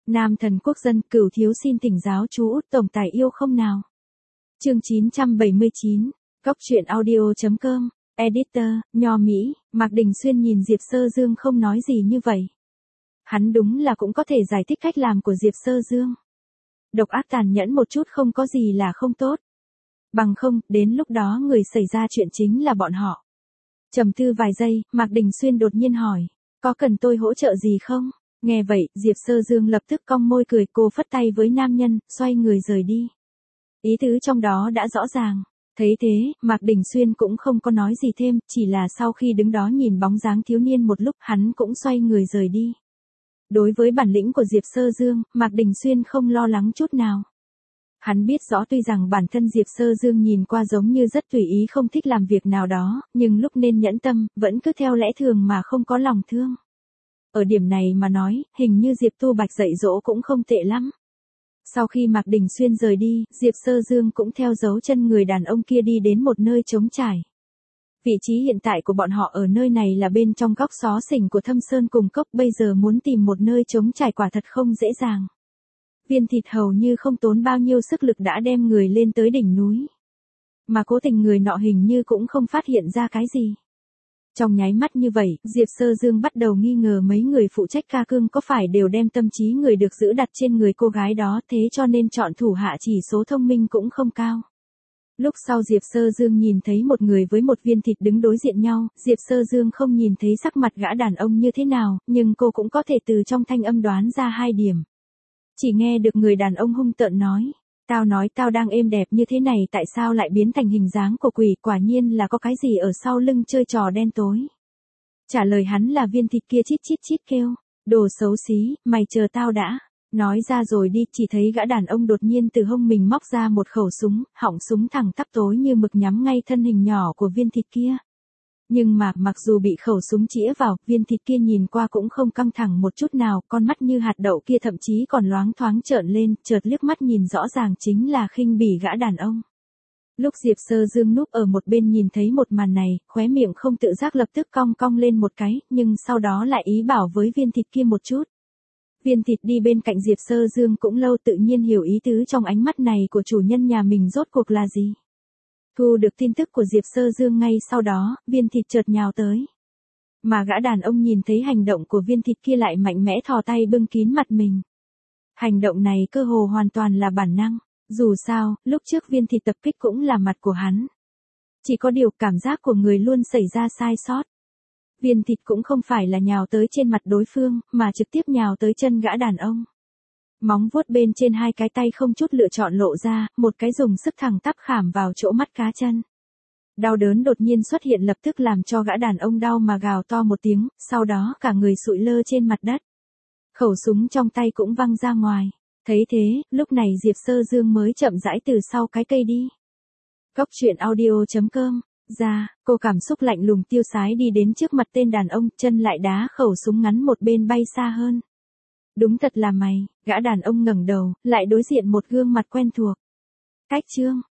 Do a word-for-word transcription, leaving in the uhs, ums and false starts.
Nam thần quốc dân, Cửu thiếu xin thỉnh giáo chú Út tổng tài yêu không nào. Chương chín trăm bảy mươi chín, Góc truyện audio chấm com, Editor, Nho Mỹ. Mạc Đình Xuyên nhìn Diệp Sơ Dương không nói gì như vậy. Hắn đúng là cũng có thể giải thích cách làm của Diệp Sơ Dương. Độc ác tàn nhẫn một chút không có gì là không tốt. Bằng không, đến lúc đó người xảy ra chuyện chính là bọn họ. Trầm tư vài giây, Mạc Đình Xuyên đột nhiên hỏi, có cần tôi hỗ trợ gì không? Nghe vậy, Diệp Sơ Dương lập tức cong môi cười, cô phất tay với nam nhân, xoay người rời đi. Ý tứ trong đó đã rõ ràng. Thấy thế, Mạc Đình Xuyên cũng không có nói gì thêm, chỉ là sau khi đứng đó nhìn bóng dáng thiếu niên một lúc, hắn cũng xoay người rời đi. Đối với bản lĩnh của Diệp Sơ Dương, Mạc Đình Xuyên không lo lắng chút nào. Hắn biết rõ tuy rằng bản thân Diệp Sơ Dương nhìn qua giống như rất tùy ý không thích làm việc nào đó, nhưng lúc nên nhẫn tâm, vẫn cứ theo lẽ thường mà không có lòng thương. Ở điểm này mà nói, hình như Diệp Tu Bạch dạy dỗ cũng không tệ lắm. Sau khi Mạc Đình Xuyên rời đi, Diệp Sơ Dương cũng theo dấu chân người đàn ông kia đi đến một nơi trống trải. Vị trí hiện tại của bọn họ ở nơi này là bên trong góc xó xỉnh của Thâm Sơn cùng cốc, bây giờ muốn tìm một nơi trống trải quả thật không dễ dàng. Viên Thịt hầu như không tốn bao nhiêu sức lực đã đem người lên tới đỉnh núi. Mà cố tình người nọ hình như cũng không phát hiện ra cái gì. Trong nháy mắt như vậy, Diệp Sơ Dương bắt đầu nghi ngờ mấy người phụ trách ca cương có phải đều đem tâm trí người được giữ đặt trên người cô gái đó, thế cho nên chọn thủ hạ chỉ số thông minh cũng không cao. Lúc sau Diệp Sơ Dương nhìn thấy một người với một Viên Thịt đứng đối diện nhau, Diệp Sơ Dương không nhìn thấy sắc mặt gã đàn ông như thế nào, nhưng cô cũng có thể từ trong thanh âm đoán ra hai điểm. Chỉ nghe được người đàn ông hung tợn nói, tao nói tao đang êm đẹp như thế này tại sao lại biến thành hình dáng của quỷ, quả nhiên là có cái gì ở sau lưng chơi trò đen tối. Trả lời hắn là Viên Thịt kia chít chít chít kêu, đồ xấu xí, mày chờ tao đã. Nói ra rồi đi, chỉ thấy gã đàn ông đột nhiên từ hông mình móc ra một khẩu súng, họng súng thẳng tắp tối như mực nhắm ngay thân hình nhỏ của Viên Thịt kia. Nhưng mà, mặc dù bị khẩu súng chĩa vào, Viên Thịt kia nhìn qua cũng không căng thẳng một chút nào, con mắt như hạt đậu kia thậm chí còn loáng thoáng trợn lên, chợt liếc mắt nhìn rõ ràng chính là khinh bỉ gã đàn ông. Lúc Diệp Sơ Dương núp ở một bên nhìn thấy một màn này, khóe miệng không tự giác lập tức cong cong lên một cái, nhưng sau đó lại ý bảo với Viên Thịt kia một chút. Viên Thịt đi bên cạnh Diệp Sơ Dương cũng lâu tự nhiên hiểu ý tứ trong ánh mắt này của chủ nhân nhà mình rốt cuộc là gì. Thu được tin tức của Diệp Sơ Dương ngay sau đó, Viên Thịt chợt nhào tới. Mà gã đàn ông nhìn thấy hành động của Viên Thịt kia lại mạnh mẽ thò tay bưng kín mặt mình. Hành động này cơ hồ hoàn toàn là bản năng, dù sao, lúc trước Viên Thịt tập kích cũng là mặt của hắn. Chỉ có điều cảm giác của người luôn xảy ra sai sót. Viên Thịt cũng không phải là nhào tới trên mặt đối phương, mà trực tiếp nhào tới chân gã đàn ông. Móng vuốt bên trên hai cái tay không chút lựa chọn lộ ra, một cái dùng sức thẳng tắp khảm vào chỗ mắt cá chân. Đau đớn đột nhiên xuất hiện lập tức làm cho gã đàn ông đau mà gào to một tiếng, sau đó cả người sụi lơ trên mặt đất. Khẩu súng trong tay cũng văng ra ngoài. Thấy thế, lúc này Diệp Sơ Dương mới chậm rãi từ sau cái cây đi. Góc truyện audio chấm com, ra, cô cảm xúc lạnh lùng tiêu sái đi đến trước mặt tên đàn ông, chân lại đá khẩu súng ngắn một bên bay xa hơn. Đúng thật là mày, gã đàn ông ngẩng đầu, lại đối diện một gương mặt quen thuộc. Cách Trương,